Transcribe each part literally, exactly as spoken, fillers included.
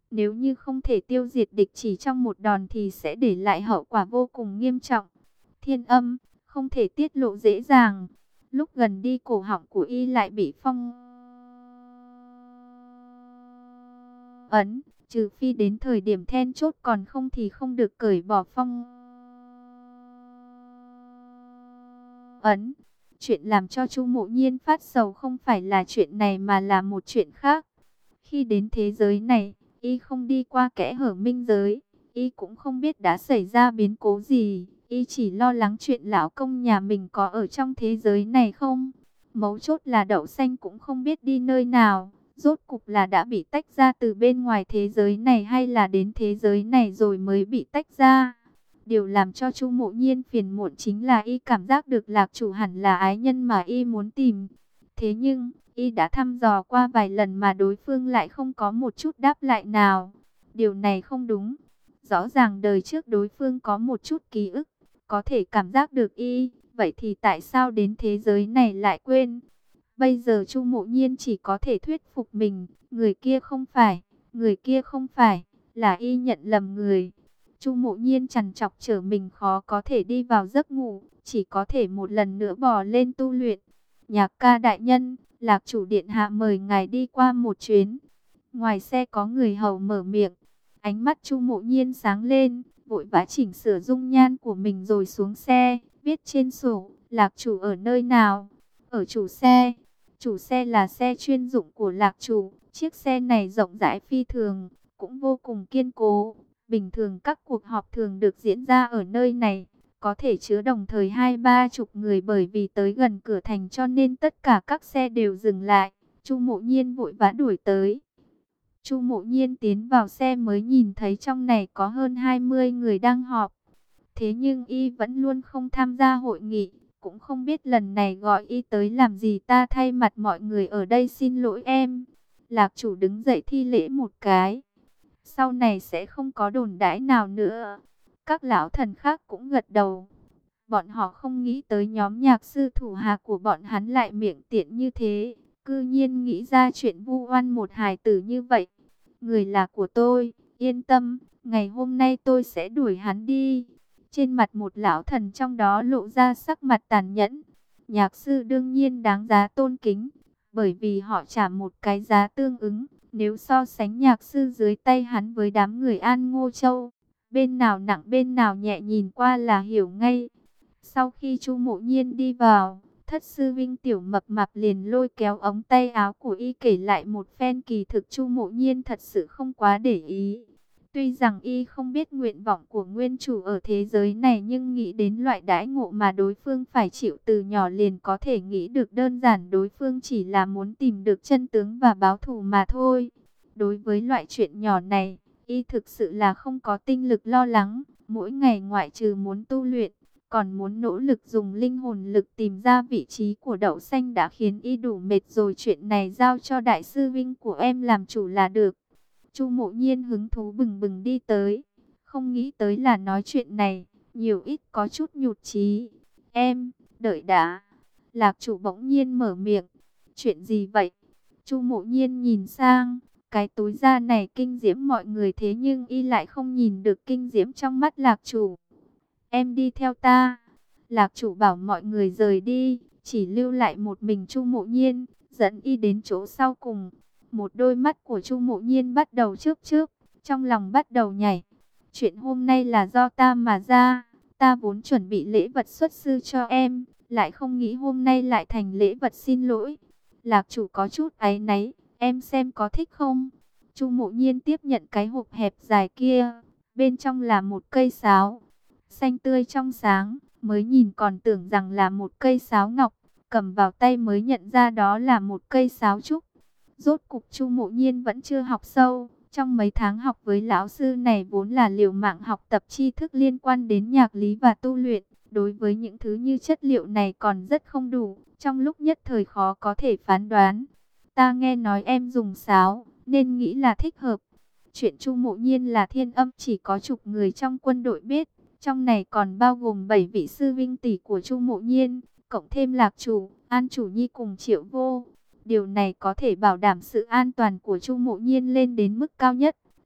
Nếu như không thể tiêu diệt địch chỉ trong một đòn thì sẽ để lại hậu quả vô cùng nghiêm trọng. Thiên âm, không thể tiết lộ dễ dàng. Lúc gần đi cổ họng của y lại bị phong ấn, trừ phi đến thời điểm then chốt, còn không thì không được cởi bỏ phong ấn. Chuyện làm cho Chu Mộ Nhiên phát sầu không phải là chuyện này mà là một chuyện khác. Khi đến thế giới này, y không đi qua kẽ hở minh giới, y cũng không biết đã xảy ra biến cố gì, y chỉ lo lắng chuyện lão công nhà mình có ở trong thế giới này không. Mấu chốt là Đậu Xanh cũng không biết đi nơi nào, rốt cục là đã bị tách ra từ bên ngoài thế giới này hay là đến thế giới này rồi mới bị tách ra. Điều làm cho Chu Mộ Nhiên phiền muộn chính là y cảm giác được Lạc Chủ hẳn là ái nhân mà y muốn tìm. Thế nhưng, y đã thăm dò qua vài lần mà đối phương lại không có một chút đáp lại nào. Điều này không đúng. Rõ ràng đời trước đối phương có một chút ký ức, có thể cảm giác được y. Vậy thì tại sao đến thế giới này lại quên? Bây giờ Chu Mộ Nhiên chỉ có thể thuyết phục mình. Người kia không phải, người kia không phải, là y nhận lầm người. Chu Mộ Nhiên trằn trọc trở mình khó có thể đi vào giấc ngủ, chỉ có thể một lần nữa bò lên tu luyện. Nhạc ca đại nhân, Lạc chủ điện hạ mời ngài đi qua một chuyến. Ngoài xe có người hầu mở miệng. Ánh mắt Chu Mộ Nhiên sáng lên, vội vã chỉnh sửa dung nhan của mình rồi xuống xe, viết trên sổ, Lạc chủ ở nơi nào? Ở chủ xe. Chủ xe là xe chuyên dụng của Lạc chủ. Chiếc xe này rộng rãi phi thường, cũng vô cùng kiên cố. Bình thường các cuộc họp thường được diễn ra ở nơi này, có thể chứa đồng thời hai ba chục người, bởi vì tới gần cửa thành cho nên tất cả các xe đều dừng lại. Chu Mộ Nhiên vội vã đuổi tới. Chu Mộ Nhiên tiến vào xe mới nhìn thấy trong này có hơn hai mươi người đang họp. Thế nhưng y vẫn luôn không tham gia hội nghị, cũng không biết lần này gọi y tới làm gì. Ta thay mặt mọi người ở đây xin lỗi em. Lạc chủ đứng dậy thi lễ một cái. Sau này sẽ không có đồn đãi nào nữa. Các lão thần khác cũng gật đầu. Bọn họ không nghĩ tới nhóm nhạc sư thủ hạ của bọn hắn lại miệng tiện như thế. Cư nhiên nghĩ ra chuyện vu oan một hài tử như vậy. Người là của tôi, yên tâm, ngày hôm nay tôi sẽ đuổi hắn đi. Trên mặt một lão thần trong đó lộ ra sắc mặt tàn nhẫn. Nhạc sư đương nhiên đáng giá tôn kính, bởi vì họ trả một cái giá tương ứng. Nếu so sánh nhạc sư dưới tay hắn với đám người An Ngô Châu, bên nào nặng bên nào nhẹ nhìn qua là hiểu ngay. Sau khi Chu Mộ Nhiên đi vào, thất sư Vinh Tiểu Mập Mạp liền lôi kéo ống tay áo của y kể lại một phen. Kỳ thực Chu Mộ Nhiên thật sự không quá để ý. Tuy rằng y không biết nguyện vọng của nguyên chủ ở thế giới này, nhưng nghĩ đến loại đãi ngộ mà đối phương phải chịu từ nhỏ liền có thể nghĩ được đơn giản đối phương chỉ là muốn tìm được chân tướng và báo thù mà thôi. Đối với loại chuyện nhỏ này, y thực sự là không có tinh lực lo lắng. Mỗi ngày ngoại trừ muốn tu luyện, còn muốn nỗ lực dùng linh hồn lực tìm ra vị trí của Đậu Xanh đã khiến y đủ mệt rồi. Chuyện này giao cho đại sư Vinh của em làm chủ là được. Chu Mộ Nhiên hứng thú bừng bừng đi tới. Không nghĩ tới là nói chuyện này, nhiều ít có chút nhụt chí. Em, đợi đã. Lạc chủ bỗng nhiên mở miệng. Chuyện gì vậy? Chu Mộ Nhiên nhìn sang. Cái túi da này kinh diễm mọi người, thế nhưng y lại không nhìn được kinh diễm trong mắt Lạc chủ. Em đi theo ta. Lạc chủ bảo mọi người rời đi, chỉ lưu lại một mình Chu Mộ Nhiên, dẫn y đến chỗ sau cùng. Một đôi mắt của Chu Mộ Nhiên bắt đầu chớp chớp, trong lòng bắt đầu nhảy. Chuyện hôm nay là do ta mà ra, ta vốn chuẩn bị lễ vật xuất sư cho em, lại không nghĩ hôm nay lại thành lễ vật xin lỗi. Lạc chủ có chút áy náy, em xem có thích không? Chu Mộ Nhiên tiếp nhận cái hộp hẹp dài kia, bên trong là một cây sáo, xanh tươi trong sáng, mới nhìn còn tưởng rằng là một cây sáo ngọc, cầm vào tay mới nhận ra đó là một cây sáo trúc. Rốt cục Chu Mộ Nhiên vẫn chưa học sâu, trong mấy tháng học với lão sư này vốn là liều mạng học tập tri thức liên quan đến nhạc lý và tu luyện, đối với những thứ như chất liệu này còn rất không đủ, trong lúc nhất thời khó có thể phán đoán. Ta nghe nói em dùng sáo, nên nghĩ là thích hợp. Chuyện Chu Mộ Nhiên là thiên âm chỉ có chục người trong quân đội biết, trong này còn bao gồm bảy vị sư vinh tỷ của Chu Mộ Nhiên, cộng thêm Lạc chủ, An chủ nhi cùng Triệu Vô. Điều này có thể bảo đảm sự an toàn của Chu Mộ Nhiên lên đến mức cao nhất.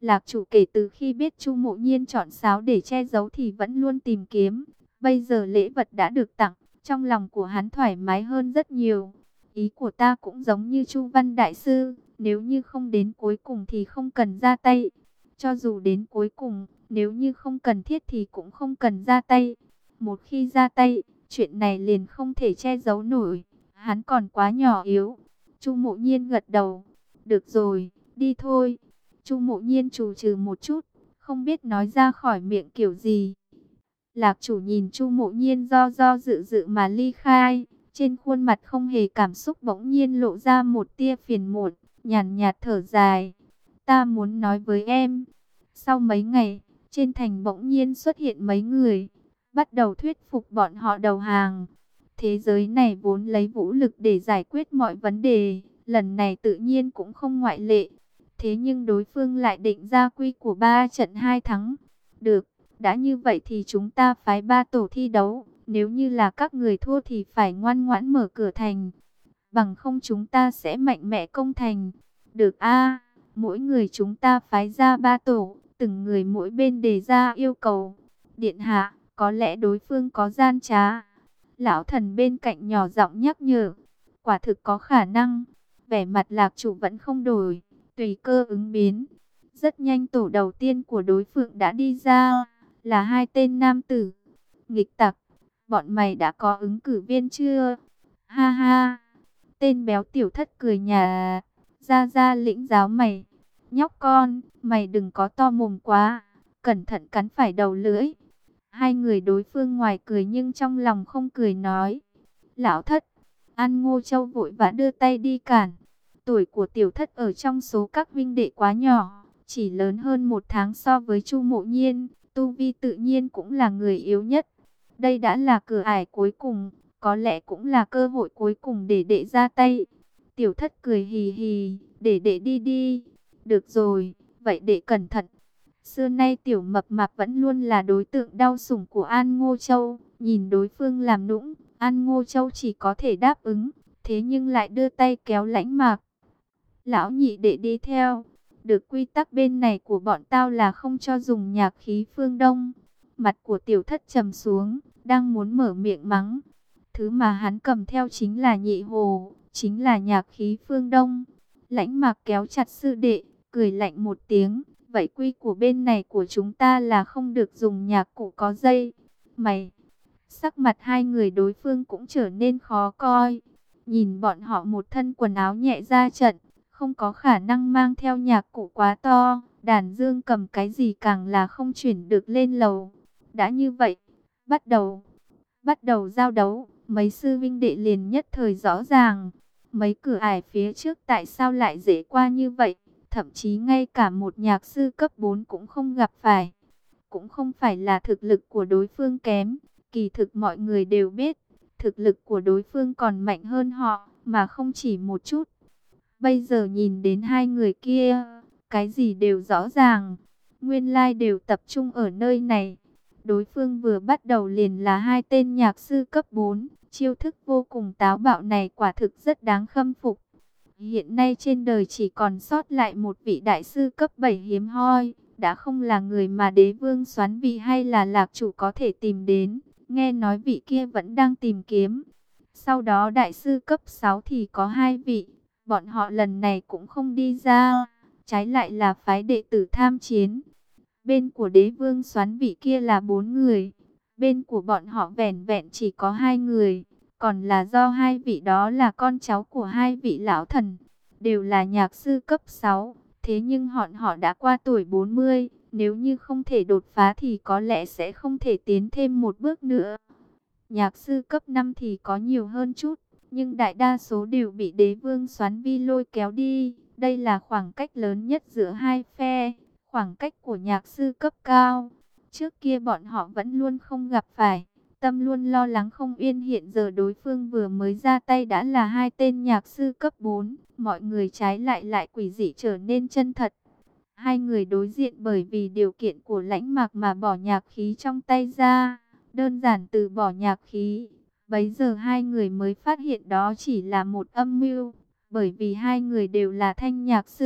Lạc chủ kể từ khi biết Chu Mộ Nhiên chọn sáo để che giấu thì vẫn luôn tìm kiếm. Bây giờ lễ vật đã được tặng, trong lòng của hắn thoải mái hơn rất nhiều. Ý của ta cũng giống như Chu Văn Đại Sư, nếu như không đến cuối cùng thì không cần ra tay. Cho dù đến cuối cùng, nếu như không cần thiết thì cũng không cần ra tay. Một khi ra tay, chuyện này liền không thể che giấu nổi. Hắn còn quá nhỏ yếu. Chu Mộ Nhiên gật đầu. Được rồi, đi thôi. Chu Mộ Nhiên trù trừ một chút, không biết nói ra khỏi miệng kiểu gì. Lạc chủ nhìn Chu Mộ Nhiên do do dự dự mà ly khai, trên khuôn mặt không hề cảm xúc bỗng nhiên lộ ra một tia phiền muộn, nhàn nhạt thở dài. Ta muốn nói với em. Sau mấy ngày, trên thành bỗng nhiên xuất hiện mấy người, bắt đầu thuyết phục bọn họ đầu hàng. Thế giới này vốn lấy vũ lực để giải quyết mọi vấn đề, lần này tự nhiên cũng không ngoại lệ. Thế nhưng đối phương lại định ra quy của ba trận hai thắng. Được, đã như vậy thì chúng ta phái ba tổ thi đấu. Nếu như là các người thua thì phải ngoan ngoãn mở cửa thành. Bằng không chúng ta sẽ mạnh mẽ công thành. Được a, mỗi người chúng ta phái ra ba tổ, từng người mỗi bên đề ra yêu cầu. Điện hạ, có lẽ đối phương có gian trá. Lão thần bên cạnh nhỏ giọng nhắc nhở. Quả thực có khả năng. Vẻ mặt Lạc chủ vẫn không đổi, tùy cơ ứng biến. Rất nhanh tổ đầu tiên của đối phương đã đi ra, là hai tên nam tử. Nghịch tặc, bọn mày đã có ứng cử viên chưa? Ha ha, tên béo tiểu thất cười nhà, ra ra lĩnh giáo mày. Nhóc con, mày đừng có to mồm quá, cẩn thận cắn phải đầu lưỡi. Hai người đối phương ngoài cười nhưng trong lòng không cười nói. Lão thất, An Ngô Châu vội vã đưa tay đi cản. Tuổi của tiểu thất ở trong số các vinh đệ quá nhỏ, chỉ lớn hơn một tháng so với Chu Mộ Nhiên, tu vi tự nhiên cũng là người yếu nhất. Đây đã là cửa ải cuối cùng, có lẽ cũng là cơ hội cuối cùng để đệ ra tay. Tiểu thất cười hì hì, để đệ đi đi. Được rồi, vậy đệ cẩn thận. Xưa nay tiểu mập mạp vẫn luôn là đối tượng đau sủng của An Ngô Châu, nhìn đối phương làm nũng, An Ngô Châu chỉ có thể đáp ứng, thế nhưng lại đưa tay kéo Lãnh Mạc. Lão nhị đệ đi theo. Được, quy tắc bên này của bọn tao là không cho dùng nhạc khí phương Đông. Mặt của tiểu thất trầm xuống, đang muốn mở miệng mắng. Thứ mà hắn cầm theo chính là nhị hồ, chính là nhạc khí phương Đông. Lãnh Mạc kéo chặt sư đệ, cười lạnh một tiếng. Vậy quy của bên này của chúng ta là không được dùng nhạc cụ có dây. Mày! Sắc mặt hai người đối phương cũng trở nên khó coi. Nhìn bọn họ một thân quần áo nhẹ ra trận, không có khả năng mang theo nhạc cụ quá to, đàn dương cầm cái gì càng là không chuyển được lên lầu. Đã như vậy, bắt đầu, bắt đầu giao đấu, mấy sư vinh đệ liền nhất thời rõ ràng. Mấy cửa ải phía trước tại sao lại dễ qua như vậy, thậm chí ngay cả một nhạc sư cấp bốn cũng không gặp phải. Cũng không phải là thực lực của đối phương kém, kỳ thực mọi người đều biết, thực lực của đối phương còn mạnh hơn họ, mà không chỉ một chút. Bây giờ nhìn đến hai người kia, cái gì đều rõ ràng, nguyên lai đều tập trung ở nơi này. Đối phương vừa bắt đầu liền là hai tên nhạc sư cấp bốn, chiêu thức vô cùng táo bạo này quả thực rất đáng khâm phục. Hiện nay trên đời chỉ còn sót lại một vị đại sư cấp bảy hiếm hoi, đã không là người mà đế vương Soán Vị hay là Lạc chủ có thể tìm đến, nghe nói vị kia vẫn đang tìm kiếm. Sau đó đại sư cấp sáu thì có hai vị, bọn họ lần này cũng không đi ra, trái lại là phái đệ tử tham chiến. Bên của đế vương Soán Vị kia là bốn người, bên của bọn họ vẻn vẹn chỉ có hai người, còn là do hai vị đó là con cháu của hai vị lão thần, đều là nhạc sư cấp sáu, thế nhưng họ họ đã qua tuổi bốn mươi, nếu như không thể đột phá thì có lẽ sẽ không thể tiến thêm một bước nữa. Nhạc sư cấp năm thì có nhiều hơn chút, nhưng đại đa số đều bị đế vương Soán Vi lôi kéo đi. Đây là khoảng cách lớn nhất giữa hai phe, khoảng cách của nhạc sư cấp cao. Trước kia bọn họ vẫn luôn không gặp phải, tâm luôn lo lắng không yên, hiện giờ đối phương vừa mới ra tay đã là hai tên nhạc sư cấp bốn. Mọi người trái lại lại quỷ dị trở nên chân thật. Hai người đối diện bởi vì điều kiện của Lãnh Mạc mà bỏ nhạc khí trong tay ra, đơn giản từ bỏ nhạc khí. Bấy giờ hai người mới phát hiện đó chỉ là một âm mưu, bởi vì hai người đều là thanh nhạc sư,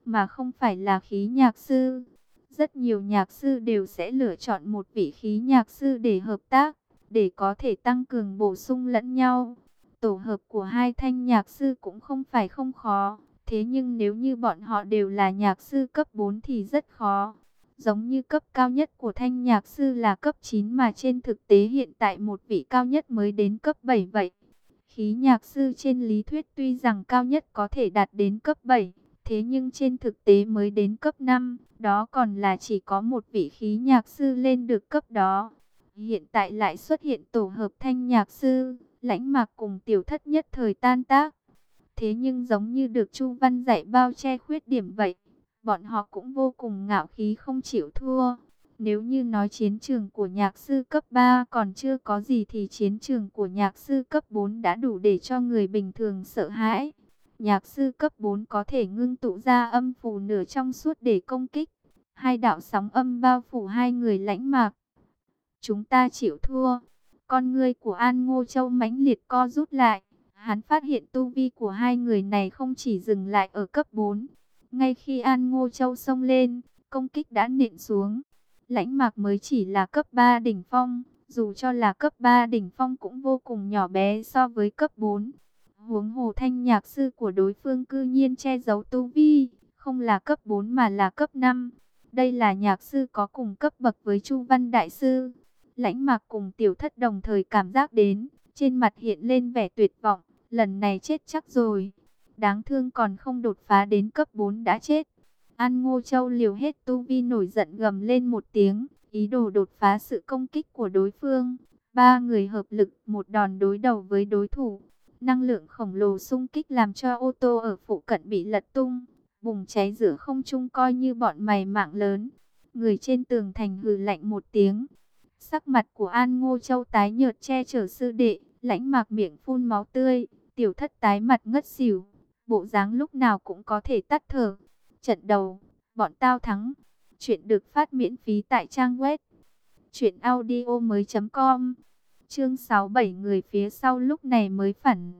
mà không phải là khí nhạc sư. Rất nhiều nhạc sư đều sẽ lựa chọn một vị khí nhạc sư để hợp tác, để có thể tăng cường bổ sung lẫn nhau. Tổ hợp của hai thanh nhạc sư cũng không phải không khó, thế nhưng nếu như bọn họ đều là nhạc sư cấp bốn thì rất khó. Giống như cấp cao nhất của thanh nhạc sư là cấp chín mà trên thực tế hiện tại một vị cao nhất mới đến cấp bảy vậy. Khí nhạc sư trên lý thuyết tuy rằng cao nhất có thể đạt đến cấp bảy, thế nhưng trên thực tế mới đến cấp năm, đó còn là chỉ có một vị khí nhạc sư lên được cấp đó. Hiện tại lại xuất hiện tổ hợp thanh nhạc sư, Lãnh Mạc cùng Tiểu Thất nhất thời tan tác. Thế nhưng giống như được Chu Văn dạy bao che khuyết điểm vậy, bọn họ cũng vô cùng ngạo khí không chịu thua. Nếu như nói chiến trường của nhạc sư cấp ba còn chưa có gì thì chiến trường của nhạc sư cấp bốn đã đủ để cho người bình thường sợ hãi. Nhạc sư cấp bốn có thể ngưng tụ ra âm phù nửa trong suốt để công kích. Hai đạo sóng âm bao phủ hai người Lãnh Mạc. Chúng ta chịu thua. Con ngươi của An Ngô Châu mãnh liệt co rút lại. Hắn phát hiện tu vi của hai người này không chỉ dừng lại ở cấp bốn. Ngay khi An Ngô Châu xông lên, công kích đã nện xuống. Lãnh Mạc mới chỉ là cấp ba đỉnh phong, dù cho là cấp ba đỉnh phong cũng vô cùng nhỏ bé so với cấp bốn. Huống hồ thanh nhạc sư của đối phương cư nhiên che giấu tu vi, không là cấp bốn mà là cấp năm. Đây là nhạc sư có cùng cấp bậc với Chu Văn Đại Sư. Lãnh Mạc cùng Tiểu Thất đồng thời cảm giác đến, trên mặt hiện lên vẻ tuyệt vọng, lần này chết chắc rồi. Đáng thương còn không đột phá đến cấp bốn đã chết. An Ngô Châu liều hết tu vi nổi giận gầm lên một tiếng, ý đồ đột phá sự công kích của đối phương. Ba người hợp lực một đòn đối đầu với đối thủ. Năng lượng khổng lồ xung kích làm cho ô tô ở phụ cận bị lật tung, bùng cháy giữa không trung coi như bọn mày mạng lớn. Người trên tường thành hừ lạnh một tiếng. Sắc mặt của An Ngô Châu tái nhợt che chở sư đệ, Lãnh Mạc miệng phun máu tươi, Tiểu Thất tái mặt ngất xỉu, bộ dáng lúc nào cũng có thể tắt thở. Trận đầu, bọn tao thắng. Chuyện được phát miễn phí tại trang web truyện audio mới chấm com. Chương sáu bảy người phía sau lúc này mới phản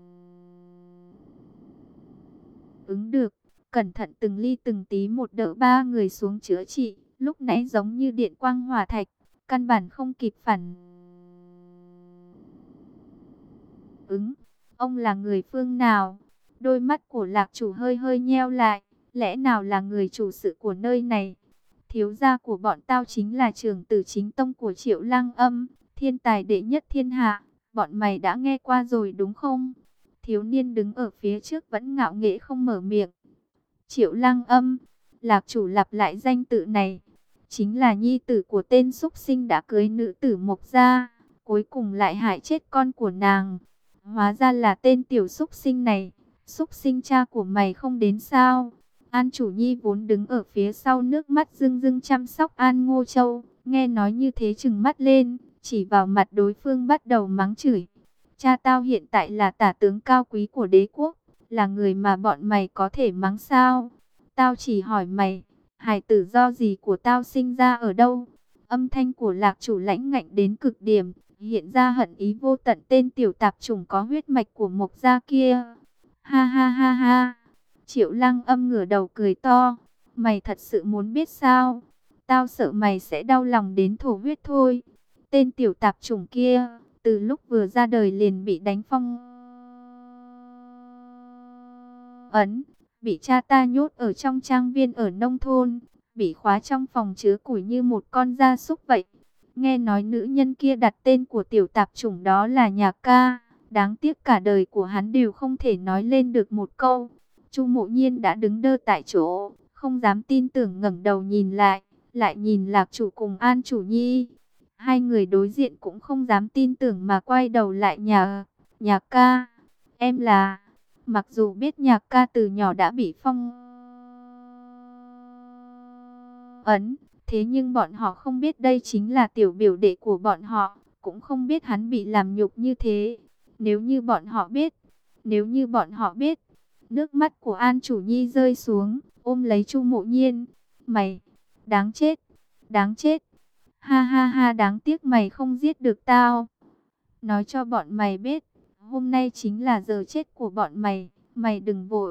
ứng được, cẩn thận từng ly từng tí một đỡ ba người xuống chữa trị, lúc nãy giống như điện quang hỏa thạch, căn bản không kịp phản ứng. Ông là người phương nào? Đôi mắt của Lạc chủ hơi hơi nheo lại, lẽ nào là người chủ sự của nơi này? Thiếu gia của bọn tao chính là trưởng tử chính tông của Triệu Lăng Âm, thiên tài đệ nhất thiên hạ, bọn mày đã nghe qua rồi đúng không? Thiếu niên đứng ở phía trước vẫn ngạo nghễ không mở miệng. Triệu Lăng Âm, Lạc chủ lặp lại danh tự này, chính là nhi tử của tên súc sinh đã cưới nữ tử Mộc gia, cuối cùng lại hại chết con của nàng. Hóa ra là tên tiểu súc sinh này, súc sinh cha của mày không đến sao? An Chủ Nhi vốn đứng ở phía sau nước mắt rưng rưng chăm sóc An Ngô Châu, nghe nói như thế trừng mắt lên, chỉ vào mặt đối phương bắt đầu mắng chửi. Cha tao hiện tại là tả tướng cao quý của đế quốc, là người mà bọn mày có thể mắng sao? Tao chỉ hỏi mày, hài tử do gì của tao sinh ra ở đâu? Âm thanh của Lạc chủ lãnh ngạnh đến cực điểm, hiện ra hận ý vô tận tên tiểu tạp chủng có huyết mạch của Mộc gia kia. Ha ha ha ha. Triệu Lăng Âm ngửa đầu cười to. Mày thật sự muốn biết sao? Tao sợ mày sẽ đau lòng đến thổ huyết thôi. Tên tiểu tạp chủng kia, từ lúc vừa ra đời liền bị đánh phong ấn, bị cha ta nhốt ở trong trang viên ở nông thôn, bị khóa trong phòng chứa củi như một con gia súc vậy. Nghe nói nữ nhân kia đặt tên của tiểu tạp chủng đó là Nhạc Ca, đáng tiếc cả đời của hắn đều không thể nói lên được một câu. Chu Mộ Nhiên đã đứng đơ tại chỗ, không dám tin tưởng ngẩng đầu nhìn lại, lại nhìn Lạc chủ cùng An Chủ Nhi. Hai người đối diện cũng không dám tin tưởng mà quay đầu lại. Nhà, Nhạc Ca, em là... Mặc dù biết Nhạc Ca từ nhỏ đã bị phong ấn, thế nhưng bọn họ không biết đây chính là tiểu biểu đệ của bọn họ, cũng không biết hắn bị làm nhục như thế. Nếu như bọn họ biết, nếu như bọn họ biết, nước mắt của An Chủ Nhi rơi xuống, ôm lấy Chu Mộ Nhiên. Mày, đáng chết, đáng chết. Ha ha ha, đáng tiếc mày không giết được tao. Nói cho bọn mày biết, hôm nay chính là giờ chết của bọn mày. Mày đừng vội,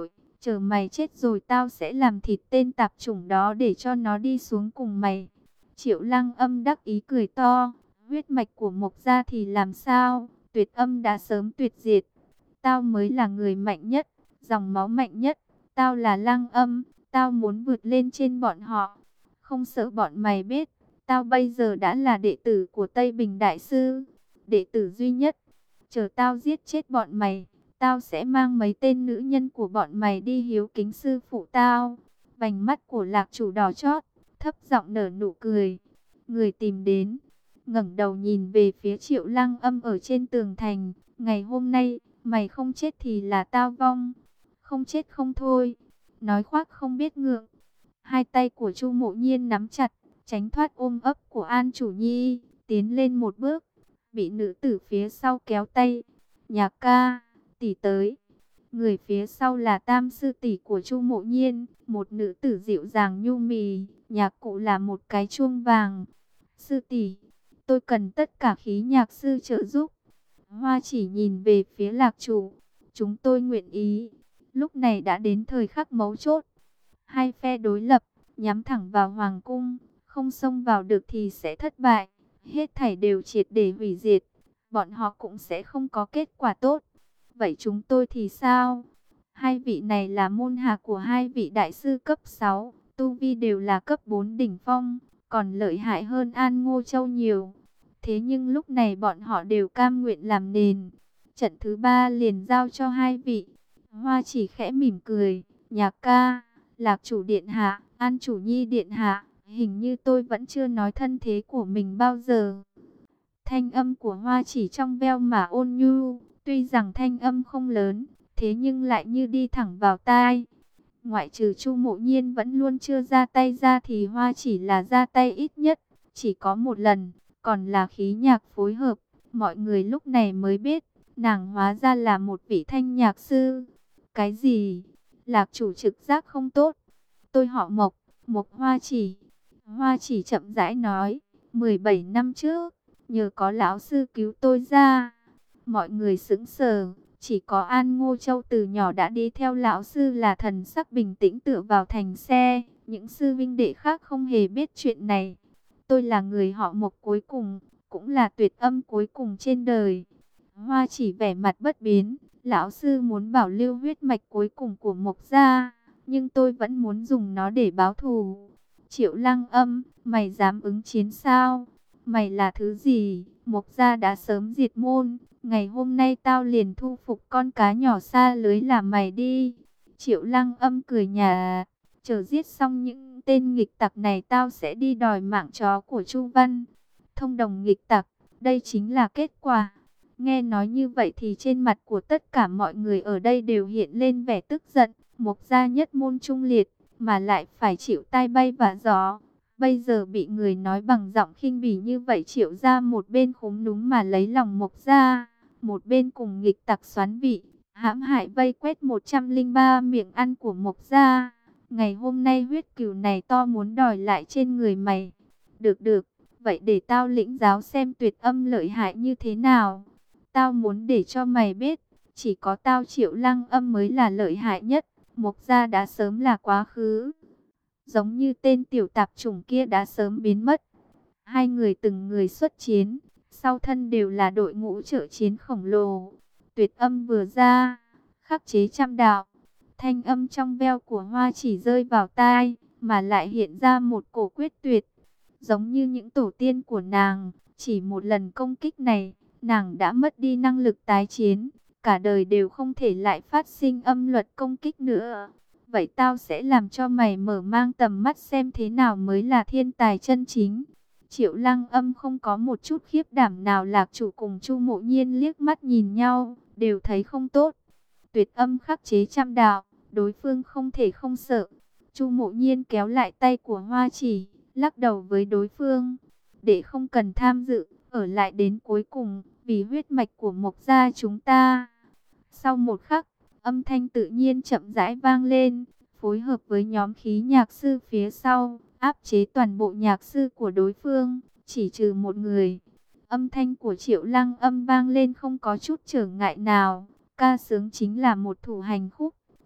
Chờ mày chết rồi tao sẽ làm thịt tên tạp chủng đó để cho nó đi xuống cùng mày. Triệu Lăng Âm đắc ý cười to. Huyết mạch của Mộc gia thì làm sao? Tuyệt Âm đã sớm tuyệt diệt. Tao mới là người mạnh nhất, dòng máu mạnh nhất. Tao là Lăng Âm, tao muốn vượt lên trên bọn họ. Không sợ bọn mày biết, tao bây giờ đã là đệ tử của Tây Bình Đại Sư. Đệ tử duy nhất. Chờ tao giết chết bọn mày, tao sẽ mang mấy tên nữ nhân của bọn mày đi hiếu kính sư phụ tao. Vành mắt của Lạc Chủ đỏ chót, thấp giọng nở nụ cười. Người tìm đến, ngẩng đầu nhìn về phía Triệu Lăng Âm ở trên tường thành. Ngày hôm nay, mày không chết thì là tao vong. Không chết không thôi. Nói khoác không biết ngượng. Hai tay của Chu Mộ Nhiên nắm chặt, tránh thoát ôm ấp của An Chủ Nhi, tiến lên một bước, bị nữ tử phía sau kéo tay. Nhạc ca, tỷ tới. Người phía sau là tam sư tỷ của Chu Mộ Nhiên, một nữ tử dịu dàng nhu mì. Nhạc cụ là một cái chuông vàng. Sư tỷ, tôi cần tất cả khí nhạc sư trợ giúp. Hoa Chỉ nhìn về phía Lạc Chủ. Chúng tôi nguyện ý. Lúc này đã đến thời khắc mấu chốt. Hai phe đối lập, nhắm thẳng vào Hoàng cung. Không xông vào được thì sẽ thất bại. Hết thảy đều triệt để hủy diệt. Bọn họ cũng sẽ không có kết quả tốt. Vậy chúng tôi thì sao? Hai vị này là môn hạ của hai vị đại sư cấp sáu. Tu vi đều là cấp bốn đỉnh phong. Còn lợi hại hơn An Ngô Châu nhiều. Thế nhưng lúc này bọn họ đều cam nguyện làm nền. Trận thứ ba liền giao cho hai vị. Hoa Chỉ khẽ mỉm cười. Nhạc ca, Lạc Chủ điện hạ, An Chủ Nhi điện hạ. Hình như tôi vẫn chưa nói thân thế của mình bao giờ. Thanh âm của Hoa Chỉ trong veo mà ôn nhu. Tuy rằng thanh âm không lớn, thế nhưng lại như đi thẳng vào tai. Ngoại trừ Chu Mộ Nhiên vẫn luôn chưa ra tay ra thì Hoa Chỉ là ra tay ít nhất. Chỉ có một lần, còn là khí nhạc phối hợp. Mọi người lúc này mới biết, nàng hóa ra là một vị thanh nhạc sư. Cái gì? Lạc Chủ trực giác không tốt. Tôi họ Mộc, Mộc Hoa Chỉ. Hoa Chỉ chậm rãi nói, mười bảy năm trước, nhờ có lão sư cứu tôi ra. Mọi người sững sờ, chỉ có An Ngô Châu từ nhỏ đã đi theo lão sư là thần sắc bình tĩnh tựa vào thành xe. Những sư vinh đệ khác không hề biết chuyện này. Tôi là người họ Mộc cuối cùng, cũng là tuyệt âm cuối cùng trên đời. Hoa Chỉ vẻ mặt bất biến, lão sư muốn bảo lưu huyết mạch cuối cùng của Mộc gia, nhưng tôi vẫn muốn dùng nó để báo thù. Triệu Lăng Âm, mày dám ứng chiến sao? Mày là thứ gì? Mộc gia đã sớm diệt môn. Ngày hôm nay tao liền thu phục con cá nhỏ xa lưới là mày đi. Triệu Lăng Âm cười nhạt. Chờ giết xong những tên nghịch tặc này tao sẽ đi đòi mạng chó của Chu Văn. Thông đồng nghịch tặc, đây chính là kết quả. Nghe nói như vậy thì trên mặt của tất cả mọi người ở đây đều hiện lên vẻ tức giận. Mộc gia nhất môn trung liệt, mà lại phải chịu tai bay vạ gió. Bây giờ bị người nói bằng giọng khinh bỉ như vậy, Triệu gia một bên khúm núm mà lấy lòng Mộc gia, một bên cùng nghịch tặc xoán vị, hãm hại vây quét một trăm linh ba miệng ăn của Mộc gia. Ngày hôm nay huyết cừu này to muốn đòi lại trên người mày. Được được, vậy để tao lĩnh giáo xem tuyệt âm lợi hại như thế nào. Tao muốn để cho mày biết, chỉ có tao Triệu Lăng Âm mới là lợi hại nhất. Mộc gia đã sớm là quá khứ. Giống như tên tiểu tạp chủng kia đã sớm biến mất. Hai người từng người xuất chiến, sau thân đều là đội ngũ trợ chiến khổng lồ. Tuyệt âm vừa ra, khắc chế trăm đạo. Thanh âm trong veo của Hoa Chỉ rơi vào tai, mà lại hiện ra một cổ quyết tuyệt. Giống như những tổ tiên của nàng, chỉ một lần công kích này, nàng đã mất đi năng lực tái chiến. Cả đời đều không thể lại phát sinh âm luật công kích nữa. Vậy tao sẽ làm cho mày mở mang tầm mắt xem thế nào mới là thiên tài chân chính. Triệu Lăng Âm không có một chút khiếp đảm nào. Lạc Chủ cùng Chu Mộ Nhiên liếc mắt nhìn nhau, đều thấy không tốt. Tuyệt âm khắc chế trăm đạo, đối phương không thể không sợ. Chu Mộ Nhiên kéo lại tay của Hoa Chỉ, lắc đầu với đối phương. Để không cần tham dự, ở lại đến cuối cùng, vì huyết mạch của Mộc gia chúng ta. Sau một khắc, âm thanh tự nhiên chậm rãi vang lên, phối hợp với nhóm khí nhạc sư phía sau, áp chế toàn bộ nhạc sư của đối phương, chỉ trừ một người. Âm thanh của Triệu Lăng Âm vang lên không có chút trở ngại nào, ca sướng chính là một thủ hành khúc,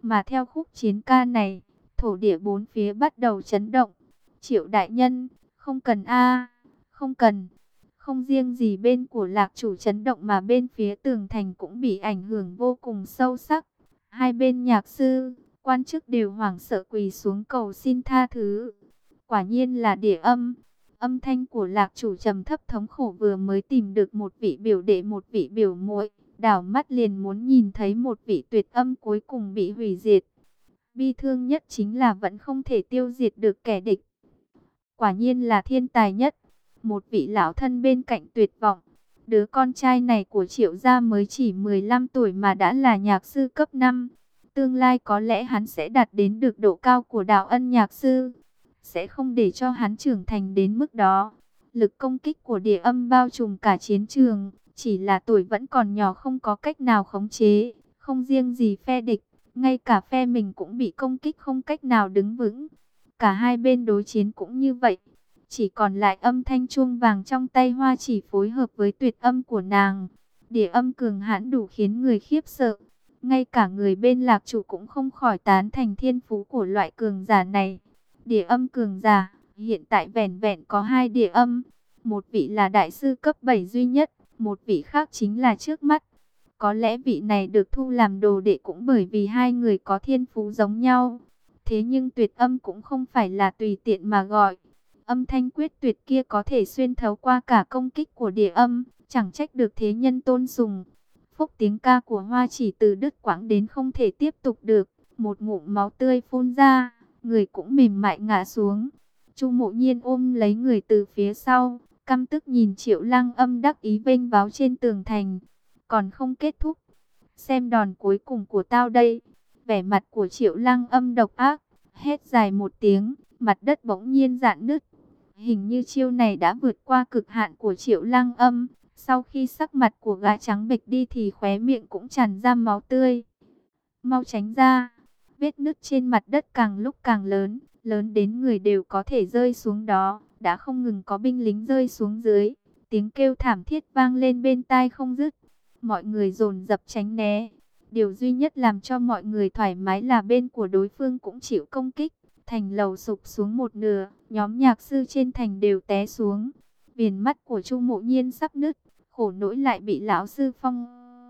Mà theo khúc chiến ca này, thổ địa bốn phía bắt đầu chấn động. Triệu đại nhân, không cần a, không cần. Không riêng gì bên của Lạc Chủ chấn động mà bên phía tường thành cũng bị ảnh hưởng vô cùng sâu sắc. Hai bên nhạc sư, quan chức đều hoảng sợ quỳ xuống cầu xin tha thứ. Quả nhiên là địa âm. Âm thanh của Lạc Chủ trầm thấp thống khổ, vừa mới tìm được một vị biểu đệ một vị biểu muội, đảo mắt liền muốn nhìn thấy một vị tuyệt âm cuối cùng bị hủy diệt. Bi thương nhất chính là vẫn không thể tiêu diệt được kẻ địch. Quả nhiên là thiên tài nhất. Một vị lão thân bên cạnh tuyệt vọng. Đứa con trai này của Triệu gia mới chỉ mười lăm tuổi mà đã là nhạc sư cấp năm. Tương lai có lẽ hắn sẽ đạt đến được độ cao của đạo ân nhạc sư. Sẽ không để cho hắn trưởng thành đến mức đó. Lực công kích của địa âm bao trùm cả chiến trường. Chỉ là tuổi vẫn còn nhỏ không có cách nào khống chế. Không riêng gì phe địch, ngay cả phe mình cũng bị công kích không cách nào đứng vững. Cả hai bên đối chiến cũng như vậy. Chỉ còn lại âm thanh chuông vàng trong tay Hoa Chỉ phối hợp với tuyệt âm của nàng. Địa âm cường hãn đủ khiến người khiếp sợ. Ngay cả người bên Lạc Chủ cũng không khỏi tán thành thiên phú của loại cường giả này. Địa âm cường giả, hiện tại vẻn vẹn có hai địa âm. Một vị là đại sư cấp bảy duy nhất, một vị khác chính là trước mắt. Có lẽ vị này được thu làm đồ đệ cũng bởi vì hai người có thiên phú giống nhau. Thế nhưng tuyệt âm cũng không phải là tùy tiện mà gọi. Âm thanh quyết tuyệt kia có thể xuyên thấu qua cả công kích của địa âm, chẳng trách được thế nhân tôn sùng. Phúc tiếng ca của Hoa Chỉ từ đứt quãng đến không thể tiếp tục được, một ngụm máu tươi phun ra, người cũng mềm mại ngã xuống. Chu Mộ Nhiên ôm lấy người từ phía sau, căm tức nhìn Triệu Lăng Âm đắc ý vênh váo trên tường thành. Còn không kết thúc, xem đòn cuối cùng của tao đây. Vẻ mặt của Triệu Lăng Âm độc ác, hét dài một tiếng, mặt đất bỗng nhiên rạn nứt. Hình như chiêu này đã vượt qua cực hạn của Triệu Lăng Âm. Sau khi sắc mặt của gã trắng bệch đi thì khóe miệng cũng tràn ra máu tươi. Mau tránh ra. Vết nứt trên mặt đất càng lúc càng lớn, lớn đến người đều có thể rơi xuống đó. Đã không ngừng có binh lính rơi xuống dưới. Tiếng kêu thảm thiết vang lên bên tai không dứt. Mọi người dồn dập tránh né. Điều duy nhất làm cho mọi người thoải mái là bên của đối phương cũng chịu công kích. Thành lầu sụp xuống một nửa, nhóm nhạc sư trên thành đều té xuống. Viền mắt của Chu Mộ Nhiên sắp nứt, khổ nỗi lại bị lão sư phong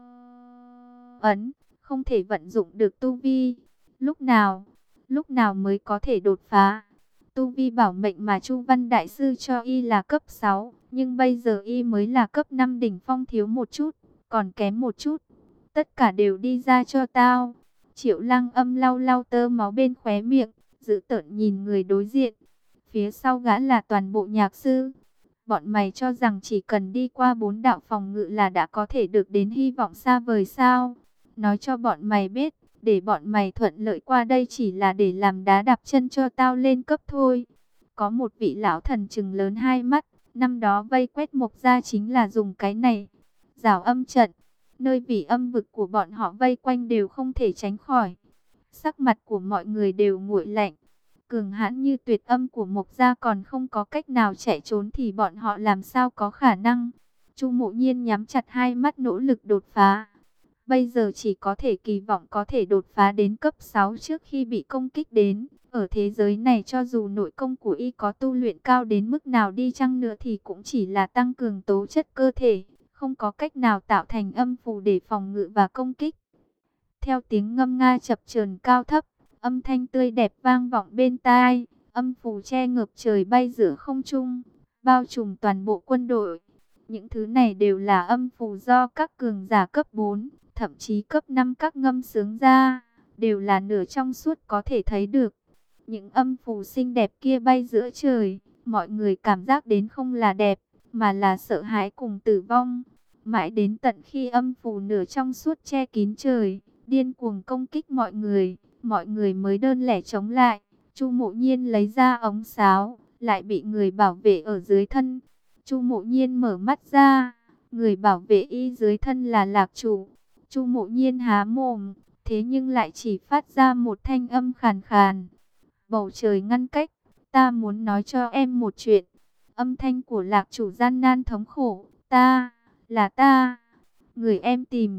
ấn, không thể vận dụng được tu vi. Lúc nào, lúc nào mới có thể đột phá? Tu vi bảo mệnh mà Chu Văn Đại Sư cho y là cấp sáu, nhưng bây giờ y mới là cấp năm đỉnh phong, thiếu một chút, còn kém một chút. Tất cả đều đi ra cho tao. Triệu Lăng Âm lau lau tơ máu bên khóe miệng, dữ tợn nhìn người đối diện. Phía sau gã là toàn bộ nhạc sư. Bọn mày cho rằng chỉ cần đi qua bốn đạo phòng ngự là đã có thể được đến hy vọng xa vời sao? Nói cho bọn mày biết, để bọn mày thuận lợi qua đây chỉ là để làm đá đạp chân cho tao lên cấp thôi. Có một vị lão thần trừng lớn hai mắt, năm đó vây quét Mộc gia chính là dùng cái này. Giảo âm trận, nơi vị âm vực của bọn họ vây quanh đều không thể tránh khỏi. Sắc mặt của mọi người đều nguội lạnh. Cường hãn như tuyệt âm của Mộc gia còn không có cách nào chạy trốn thì bọn họ làm sao có khả năng. Chu Mộ Nhiên nhắm chặt hai mắt nỗ lực đột phá. Bây giờ chỉ có thể kỳ vọng có thể đột phá đến cấp sáu trước khi bị công kích đến. Ở thế giới này cho dù nội công của y có tu luyện cao đến mức nào đi chăng nữa thì cũng chỉ là tăng cường tố chất cơ thể, không có cách nào tạo thành âm phù để phòng ngự và công kích. Theo tiếng ngâm nga chập chờn cao thấp, âm thanh tươi đẹp vang vọng bên tai, âm phù che ngập trời bay giữa không trung, bao trùm toàn bộ quân đội. Những thứ này đều là âm phù do các cường giả cấp bốn, thậm chí cấp năm các ngâm sướng ra, đều là nửa trong suốt có thể thấy được. Những âm phù xinh đẹp kia bay giữa trời, mọi người cảm giác đến không là đẹp, mà là sợ hãi cùng tử vong. Mãi đến tận khi âm phù nửa trong suốt che kín trời, điên cuồng công kích mọi người, mọi người mới đơn lẻ chống lại. Chu Mộ Nhiên lấy ra ống sáo, lại bị người bảo vệ ở dưới thân. Chu Mộ Nhiên mở mắt ra, người bảo vệ y dưới thân là Lạc Chủ. Chu Mộ Nhiên há mồm, thế nhưng lại chỉ phát ra một thanh âm khàn khàn. Bầu trời ngăn cách, ta muốn nói cho em một chuyện. Âm thanh của Lạc Chủ gian nan thống khổ, ta, là ta, người em tìm.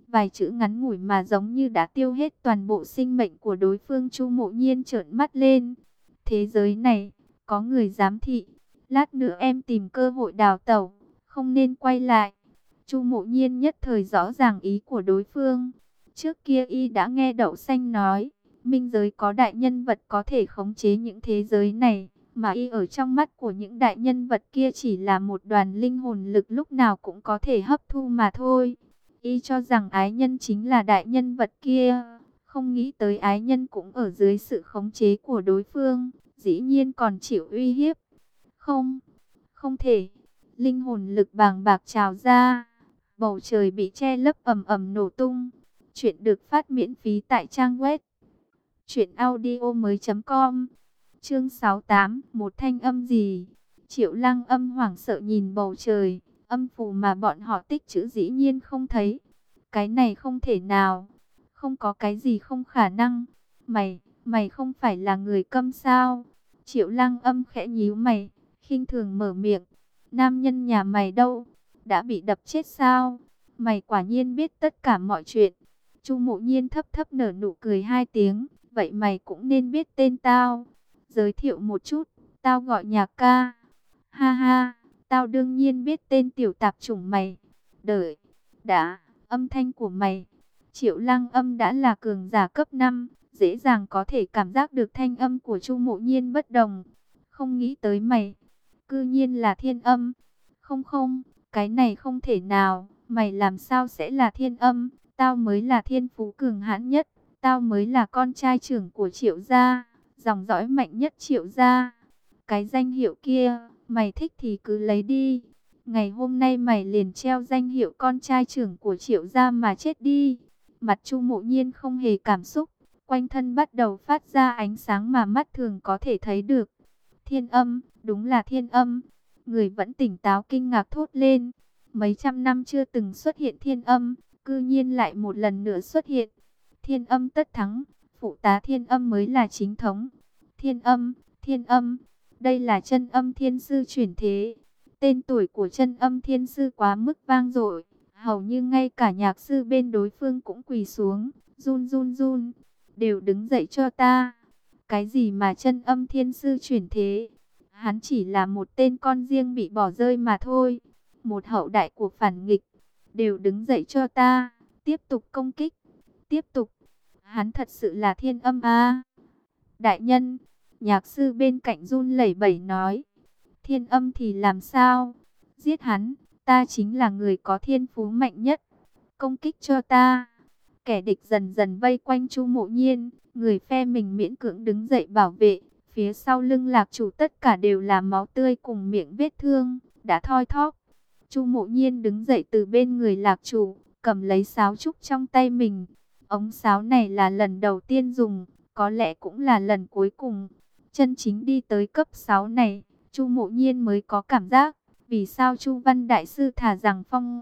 Vài chữ ngắn ngủi mà giống như đã tiêu hết toàn bộ sinh mệnh của đối phương. Chu Mộ Nhiên trợn mắt lên. Thế giới này, có người giám thị. Lát nữa em tìm cơ hội đào tẩu, không nên quay lại. Chu Mộ Nhiên nhất thời rõ ràng ý của đối phương. Trước kia y đã nghe Đậu Xanh nói, minh giới có đại nhân vật có thể khống chế những thế giới này, mà y ở trong mắt của những đại nhân vật kia chỉ là một đoàn linh hồn lực lúc nào cũng có thể hấp thu mà thôi. Y cho rằng ái nhân chính là đại nhân vật kia, không nghĩ tới ái nhân cũng ở dưới sự khống chế của đối phương, dĩ nhiên còn chịu uy hiếp. Không, không thể. Linh hồn lực bàng bạc trào ra, bầu trời bị che lấp ầm ầm nổ tung. Chuyện được phát miễn phí tại trang web truyện audio mới.com. Chương sáu mươi tám, một thanh âm gì? Triệu Lăng Âm hoảng sợ nhìn bầu trời, âm phù mà bọn họ tích trữ dĩ nhiên không thấy. Cái này không thể nào, không có cái gì không khả năng. Mày, mày không phải là người câm sao? Triệu Lăng Âm khẽ nhíu mày, khinh thường mở miệng. Nam nhân nhà mày đâu? Đã bị đập chết sao? Mày quả nhiên biết tất cả mọi chuyện. Chu Mộ Nhiên thấp thấp nở nụ cười hai tiếng. Vậy mày cũng nên biết tên tao. Giới thiệu một chút, tao gọi Nhạc ca. Ha ha, tao đương nhiên biết tên tiểu tạp chủng mày. Đợi, đã, âm thanh của mày. Triệu Lăng Âm đã là cường giả cấp năm, dễ dàng có thể cảm giác được thanh âm của Chu Mộ Nhiên bất đồng. Không nghĩ tới mày, cư nhiên là thiên âm. Không không, cái này không thể nào, mày làm sao sẽ là thiên âm? Tao mới là thiên phú cường hãn nhất, tao mới là con trai trưởng của Triệu gia, dòng dõi mạnh nhất Triệu gia. Cái danh hiệu kia, mày thích thì cứ lấy đi. Ngày hôm nay mày liền treo danh hiệu con trai trưởng của Triệu gia mà chết đi. Mặt Chu Mộ Nhiên không hề cảm xúc, quanh thân bắt đầu phát ra ánh sáng mà mắt thường có thể thấy được. Thiên âm, đúng là thiên âm. Người vẫn tỉnh táo kinh ngạc thốt lên. Mấy trăm năm chưa từng xuất hiện thiên âm, cư nhiên lại một lần nữa xuất hiện. Thiên âm tất thắng, phụ tá thiên âm mới là chính thống. Thiên âm, thiên âm, đây là chân âm thiên sư chuyển thế. Tên tuổi của chân âm thiên sư quá mức vang dội, hầu như ngay cả nhạc sư bên đối phương cũng quỳ xuống, run run run, đều đứng dậy cho ta. Cái gì mà chân âm thiên sư chuyển thế? Hắn chỉ là một tên con riêng bị bỏ rơi mà thôi. Một hậu đại của phản nghịch, đều đứng dậy cho ta, tiếp tục công kích, tiếp tục. Hắn thật sự là thiên âm à? Đại nhân, nhạc sư bên cạnh run lẩy bẩy nói. Thiên âm thì làm sao? Giết hắn, ta chính là người có thiên phú mạnh nhất. Công kích cho ta. Kẻ địch dần dần vây quanh Chu Mộ Nhiên, người phe mình miễn cưỡng đứng dậy bảo vệ. Phía sau lưng Lạc Chủ tất cả đều là máu tươi cùng miệng vết thương, đã thoi thóp. Chu Mộ Nhiên đứng dậy từ bên người Lạc Chủ, cầm lấy sáo trúc trong tay mình. Ống sáo này là lần đầu tiên dùng, có lẽ cũng là lần cuối cùng. Chân chính đi tới cấp sáu này, Chu Mộ Nhiên mới có cảm giác, vì sao Chu Văn Đại Sư thà rằng phong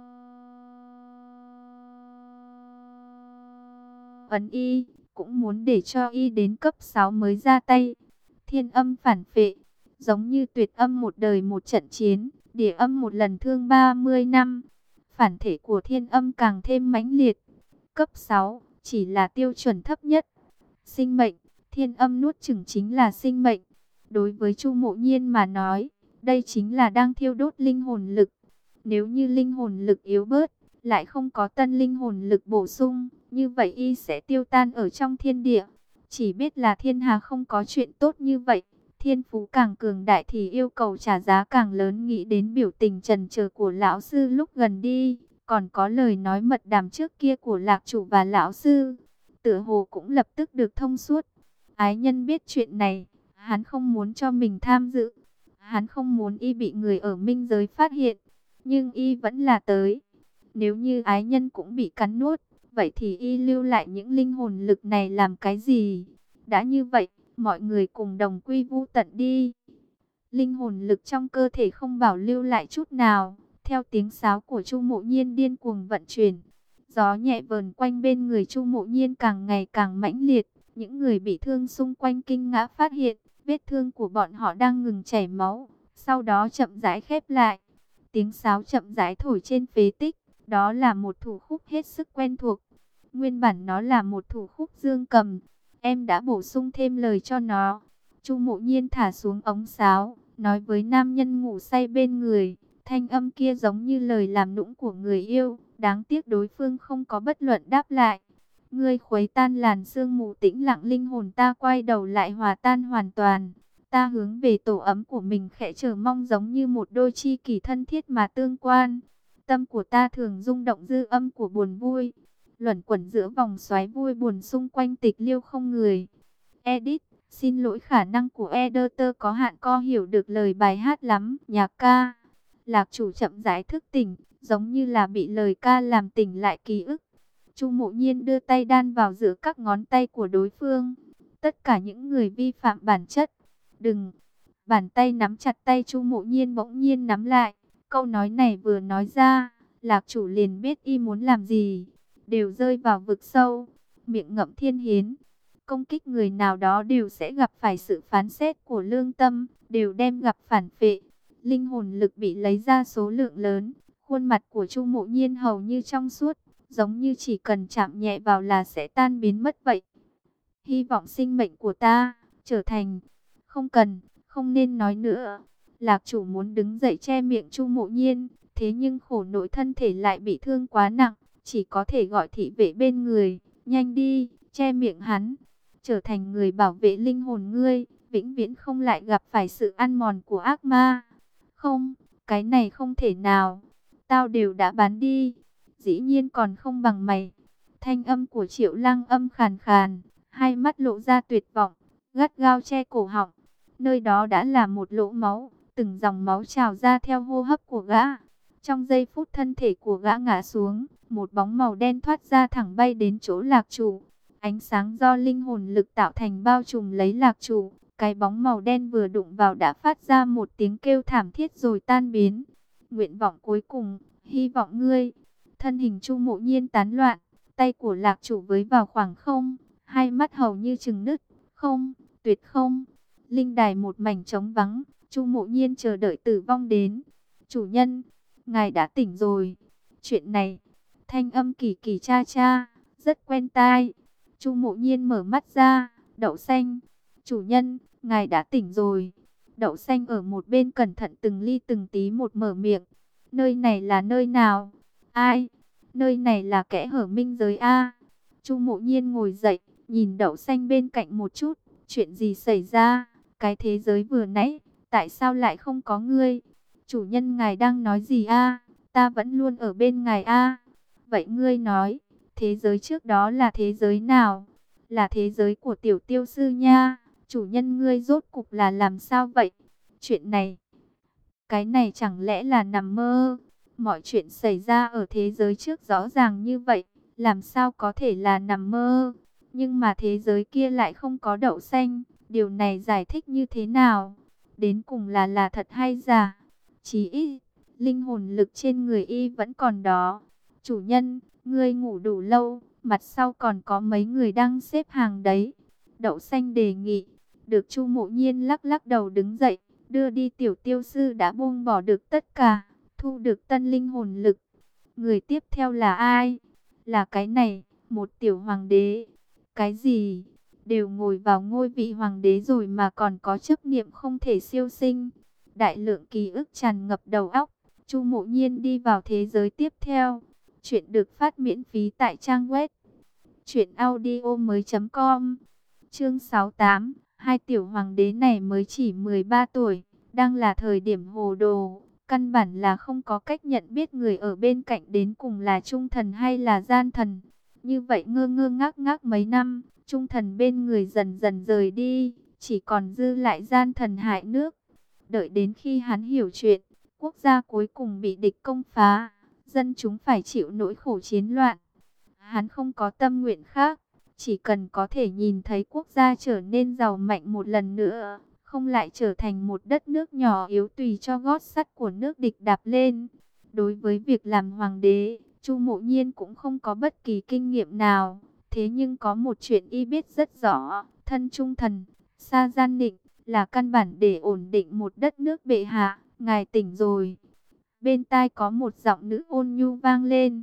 ấn y, cũng muốn để cho y đến cấp sáu mới ra tay. Thiên âm phản phệ, giống như tuyệt âm một đời một trận chiến, địa âm một lần thương ba mươi năm. Phản thể của thiên âm càng thêm mãnh liệt. Cấp sáu chỉ là tiêu chuẩn thấp nhất. Sinh mệnh, thiên âm nuốt chửng chính là sinh mệnh. Đối với Chu Mộ Nhiên mà nói, đây chính là đang thiêu đốt linh hồn lực. Nếu như linh hồn lực yếu bớt, lại không có tân linh hồn lực bổ sung, như vậy y sẽ tiêu tan ở trong thiên địa. Chỉ biết là thiên hà không có chuyện tốt như vậy. Thiên phú càng cường đại thì yêu cầu trả giá càng lớn. Nghĩ đến biểu tình trần chờ của lão sư lúc gần đi, còn có lời nói mật đàm trước kia của Lạc Chủ và lão sư, tựa hồ cũng lập tức được thông suốt. Ái nhân biết chuyện này, hắn không muốn cho mình tham dự, hắn không muốn y bị người ở minh giới phát hiện, nhưng y vẫn là tới. Nếu như ái nhân cũng bị cắn nuốt, vậy thì y lưu lại những linh hồn lực này làm cái gì? Đã như vậy, mọi người cùng đồng quy vu tận đi. Linh hồn lực trong cơ thể không bảo lưu lại chút nào. Theo tiếng sáo của Chu Mộ Nhiên điên cuồng vận chuyển, gió nhẹ vờn quanh bên người Chu Mộ Nhiên càng ngày càng mãnh liệt. Những người bị thương xung quanh kinh ngã phát hiện, vết thương của bọn họ đang ngừng chảy máu, sau đó chậm rãi khép lại. Tiếng sáo chậm rãi thổi trên phế tích, Đó là một thủ khúc hết sức quen thuộc. Nguyên bản nó là một thủ khúc dương cầm. Em đã bổ sung thêm lời cho nó. Chu Mộ Nhiên thả xuống ống sáo, nói với nam nhân ngủ say bên người. Thanh âm kia giống như lời làm nũng của người yêu. Đáng tiếc đối phương không có bất luận đáp lại. Ngươi khuấy tan làn sương mù tĩnh lặng, linh hồn ta quay đầu lại hòa tan hoàn toàn. Ta hướng về tổ ấm của mình khẽ chờ mong, giống như một đôi chi kỷ thân thiết mà tương quan. Tâm của ta thường rung động dư âm của buồn vui, luẩn quẩn giữa vòng xoáy vui buồn xung quanh tịch liêu không người. Edit, xin lỗi, khả năng của editor có hạn, co hiểu được lời bài hát lắm. Nhạc ca. Lạc chủ chậm rãi thức tỉnh, giống như là bị lời ca làm tỉnh lại ký ức. Chu Mộ Nhiên đưa tay đan vào giữa các ngón tay của đối phương. Tất cả những người vi phạm bản chất. Đừng. Bàn tay nắm chặt tay Chu Mộ Nhiên bỗng nhiên nắm lại. Câu nói này vừa nói ra, Lạc chủ liền biết y muốn làm gì. Đều rơi vào vực sâu, miệng ngậm thiên hiến. Công kích người nào đó đều sẽ gặp phải sự phán xét của lương tâm, đều đem gặp phản phệ. Linh hồn lực bị lấy ra số lượng lớn. Khuôn mặt của Chu Mộ Nhiên hầu như trong suốt, giống như chỉ cần chạm nhẹ vào là sẽ tan biến mất vậy. Hy vọng sinh mệnh của ta trở thành. Không cần, không nên nói nữa. Lạc chủ muốn đứng dậy che miệng Chu Mộ Nhiên, thế nhưng khổ nỗi thân thể lại bị thương quá nặng, chỉ có thể gọi thị vệ bên người. Nhanh đi, che miệng hắn. Trở thành người bảo vệ linh hồn ngươi, vĩnh viễn không lại gặp phải sự ăn mòn của ác ma. Không, cái này không thể nào. Tao đều đã bán đi. Dĩ nhiên còn không bằng mày. Thanh âm của Triệu Lăng âm khàn khàn, hai mắt lộ ra tuyệt vọng, gắt gao che cổ họng. Nơi đó đã là một lỗ máu, từng dòng máu trào ra theo hô hấp của gã. Trong giây phút thân thể của gã ngã xuống, một bóng màu đen thoát ra thẳng bay đến chỗ Lạc chủ. Ánh sáng do linh hồn lực tạo thành bao trùm lấy Lạc chủ. Cái bóng màu đen vừa đụng vào đã phát ra một tiếng kêu thảm thiết rồi tan biến. Nguyện vọng cuối cùng, hy vọng ngươi. Thân hình Chu Mộ Nhiên tán loạn, tay của Lạc chủ với vào khoảng không, hai mắt hầu như chừng nứt. Không, tuyệt không. Linh đài một mảnh trống vắng, Chu Mộ Nhiên chờ đợi tử vong đến. Chủ nhân, ngài đã tỉnh rồi. Chuyện này, thanh âm kỳ kỳ cha cha, rất quen tai. Chu Mộ Nhiên mở mắt ra. Đậu xanh. Chủ nhân, ngài đã tỉnh rồi. Đậu xanh ở một bên cẩn thận từng ly từng tí một mở miệng. Nơi này là nơi nào? Ai? Nơi này là kẽ hở minh giới a. Chu Mộ Nhiên ngồi dậy, nhìn đậu xanh bên cạnh một chút. Chuyện gì xảy ra? Cái thế giới vừa nãy, tại sao lại không có ngươi? Chủ nhân, ngài đang nói gì a? Ta vẫn luôn ở bên ngài a. Vậy ngươi nói, thế giới trước đó là thế giới nào? Là thế giới của tiểu tiêu sư nha. Chủ nhân, ngươi rốt cục là làm sao vậy? Chuyện này, cái này chẳng lẽ là nằm mơ? Mọi chuyện xảy ra ở thế giới trước rõ ràng như vậy, làm sao có thể là nằm mơ? Nhưng mà thế giới kia lại không có đậu xanh, điều này giải thích như thế nào? Đến cùng là là thật hay giả? Chí ít, linh hồn lực trên người y vẫn còn đó. Chủ nhân, ngươi ngủ đủ lâu, mặt sau còn có mấy người đang xếp hàng đấy. Đậu xanh đề nghị. Được. Chu Mộ Nhiên lắc lắc đầu đứng dậy, đưa đi. Tiểu tiêu sư đã buông bỏ được tất cả, thu được tân linh hồn lực. Người tiếp theo là ai? Là cái này, một tiểu hoàng đế. Cái gì? Đều ngồi vào ngôi vị hoàng đế rồi mà còn có chấp niệm không thể siêu sinh. Đại lượng ký ức tràn ngập đầu óc. Chu Mộ Nhiên đi vào thế giới tiếp theo. Chuyện được phát miễn phí tại trang web truyện audio mới chấm com. Chương sáu mươi tám. Hai tiểu hoàng đế này mới chỉ mười ba tuổi, đang là thời điểm hồ đồ, căn bản là không có cách nhận biết người ở bên cạnh đến cùng là trung thần hay là gian thần. Như vậy ngơ ngơ ngác ngác mấy năm, trung thần bên người dần dần rời đi, chỉ còn dư lại gian thần hại nước. Đợi đến khi hắn hiểu chuyện, quốc gia cuối cùng bị địch công phá, dân chúng phải chịu nỗi khổ chiến loạn. Hắn không có tâm nguyện khác, chỉ cần có thể nhìn thấy quốc gia trở nên giàu mạnh một lần nữa, không lại trở thành một đất nước nhỏ yếu tùy cho gót sắt của nước địch đạp lên. Đối với việc làm hoàng đế, Chu Mộ Nhiên cũng không có bất kỳ kinh nghiệm nào. Thế nhưng có một chuyện y biết rất rõ, thân trung thần, xa gian định, là căn bản để ổn định một đất nước bệ hạ. Ngài tỉnh rồi. Bên tai có một giọng nữ ôn nhu vang lên.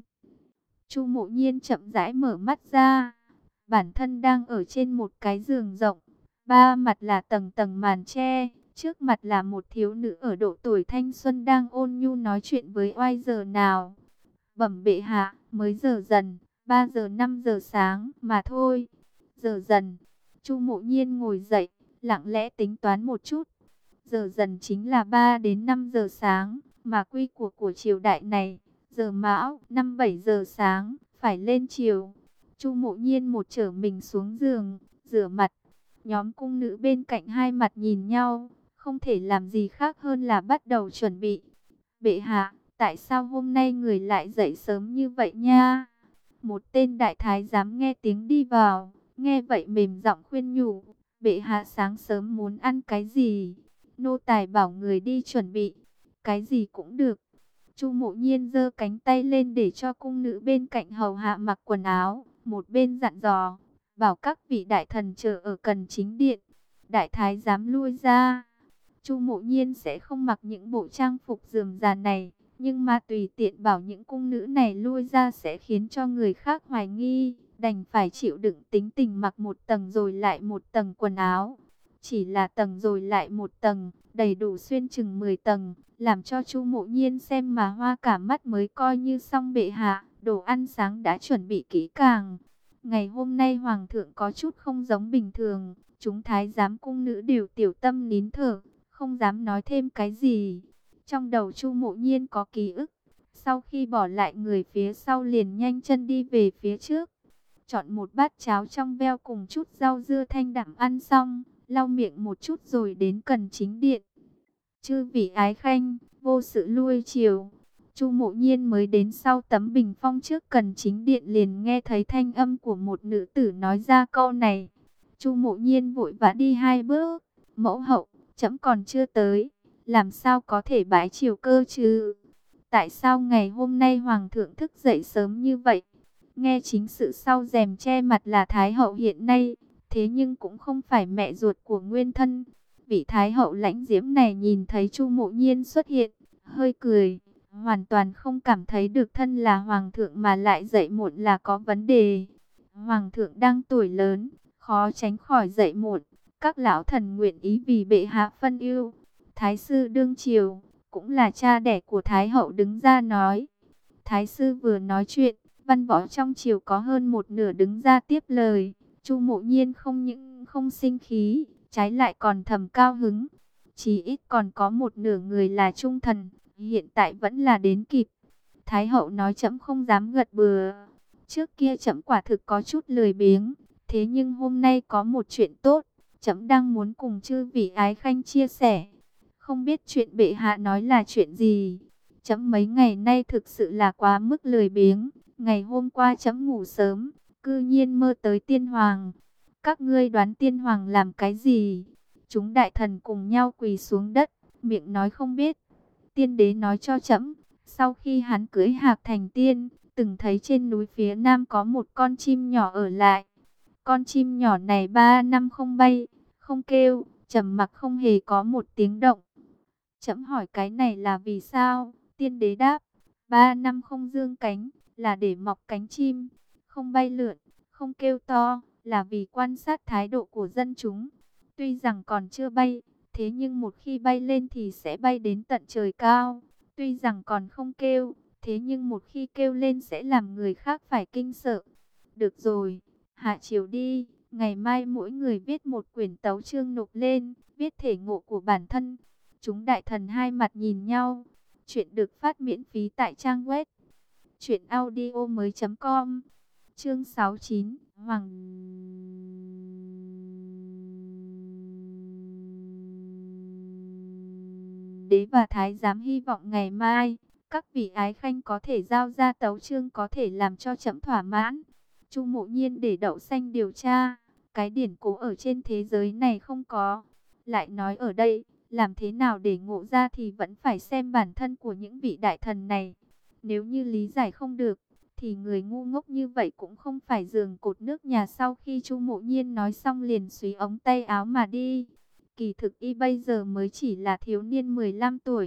Chu Mộ Nhiên chậm rãi mở mắt ra. Bản thân đang ở trên một cái giường rộng. Ba mặt là tầng tầng màn tre. Trước mặt là một thiếu nữ ở độ tuổi thanh xuân đang ôn nhu nói chuyện với oai giờ nào. Bẩm bệ hạ, mới giờ dần, ba giờ năm giờ sáng mà thôi. Giờ dần, Chu Mộ Nhiên ngồi dậy, lặng lẽ tính toán một chút. Giờ dần chính là ba đến năm giờ sáng, mà quy của của triều đại này, giờ mão, năm bảy giờ sáng, phải lên triều. Chu Mộ Nhiên một trở mình xuống giường, rửa mặt. Nhóm cung nữ bên cạnh hai mặt nhìn nhau, không thể làm gì khác hơn là bắt đầu chuẩn bị. Bệ hạ, tại sao hôm nay người lại dậy sớm như vậy nha? Một tên đại thái giám nghe tiếng đi vào, nghe vậy mềm giọng khuyên nhủ. Bệ hạ sáng sớm muốn ăn cái gì? Nô tài bảo người đi chuẩn bị. Cái gì cũng được. Chu Mộ Nhiên giơ cánh tay lên để cho cung nữ bên cạnh hầu hạ mặc quần áo. Một bên dặn dò, bảo các vị đại thần chờ ở cần chính điện. Đại thái giám lui ra. Chu Mộ Nhiên sẽ không mặc những bộ trang phục rườm rà này, nhưng mà tùy tiện bảo những cung nữ này lui ra sẽ khiến cho người khác hoài nghi, đành phải chịu đựng tính tình mặc một tầng rồi lại một tầng quần áo. Chỉ là tầng rồi lại một tầng, đầy đủ xuyên chừng mười tầng, làm cho Chu Mộ Nhiên xem mà hoa cả mắt mới coi như xong. Bệ hạ, đồ ăn sáng đã chuẩn bị kỹ càng. Ngày hôm nay hoàng thượng có chút không giống bình thường, chúng thái giám cung nữ đều tiểu tâm nín thở, không dám nói thêm cái gì. Trong đầu Chu Mộ Nhiên có ký ức, sau khi bỏ lại người phía sau liền nhanh chân đi về phía trước. Chọn một bát cháo trong veo cùng chút rau dưa thanh đạm ăn xong, lau miệng một chút rồi đến cần chính điện. Chư vị ái khanh, vô sự lui triều. Chu Mộ Nhiên mới đến sau tấm bình phong trước cần chính điện liền nghe thấy thanh âm của một nữ tử nói ra câu này. Chu Mộ Nhiên vội vã đi hai bước. Mẫu hậu, trẫm còn chưa tới, làm sao có thể bái triều cơ chứ? Tại sao ngày hôm nay hoàng thượng thức dậy sớm như vậy? Nghe chính sự sau rèm che mặt là thái hậu hiện nay, thế nhưng cũng không phải mẹ ruột của nguyên thân. Vị thái hậu lãnh diễm này nhìn thấy Chu Mộ Nhiên xuất hiện, hơi cười, hoàn toàn không cảm thấy được thân là hoàng thượng mà lại dậy muộn là có vấn đề. Hoàng thượng đang tuổi lớn, khó tránh khỏi dậy muộn. Các lão thần nguyện ý vì bệ hạ phân ưu. Thái sư đương triều, cũng là cha đẻ của thái hậu đứng ra nói. Thái sư vừa nói chuyện, văn võ trong triều có hơn một nửa đứng ra tiếp lời. Chu Mộ Nhiên không những không sinh khí, trái lại còn thầm cao hứng. Chỉ ít còn có một nửa người là trung thần, hiện tại vẫn là đến kịp. Thái hậu nói trẫm không dám gật bừa. Trước kia trẫm quả thực có chút lười biếng, thế nhưng hôm nay có một chuyện tốt, trẫm đang muốn cùng chư vị ái khanh chia sẻ. Không biết chuyện bệ hạ nói là chuyện gì? Trẫm mấy ngày nay thực sự là quá mức lười biếng. Ngày hôm qua trẫm ngủ sớm, cư nhiên mơ tới tiên hoàng. Các ngươi đoán tiên hoàng làm cái gì? Chúng đại thần cùng nhau quỳ xuống đất, miệng nói không biết. Tiên đế nói cho trẫm, sau khi hắn cưới Hạc thành tiên, từng thấy trên núi phía nam có một con chim nhỏ ở lại. Con chim nhỏ này ba năm không bay, không kêu, trầm mặc không hề có một tiếng động. Trẫm hỏi cái này là vì sao? Tiên đế đáp, ba năm không dương cánh, là để mọc cánh chim, không bay lượn, không kêu to, là vì quan sát thái độ của dân chúng. Tuy rằng còn chưa bay, thế nhưng một khi bay lên thì sẽ bay đến tận trời cao. Tuy rằng còn không kêu, thế nhưng một khi kêu lên sẽ làm người khác phải kinh sợ. Được rồi, hạ chiều đi, ngày mai mỗi người viết một quyển tấu chương nộp lên, viết thể ngộ của bản thân. Chúng đại thần hai mặt nhìn nhau. Chuyện được phát miễn phí tại trang web truyện audio mới chấm com. Chương sáu mươi chín, Hoàng đế và thái giám hy vọng ngày mai các vị ái khanh có thể giao ra tấu chương có thể làm cho trẫm thỏa mãn. Chu Mộ Nhiên để đậu xanh điều tra, cái điển cố ở trên thế giới này không có. Lại nói ở đây, làm thế nào để ngộ ra thì vẫn phải xem bản thân của những vị đại thần này. Nếu như lý giải không được, thì người ngu ngốc như vậy cũng không phải giường cột nước nhà. Sau khi Chu Mộ Nhiên nói xong liền xúy ống tay áo mà đi. Kỳ thực y bây giờ mới chỉ là thiếu niên mười lăm tuổi,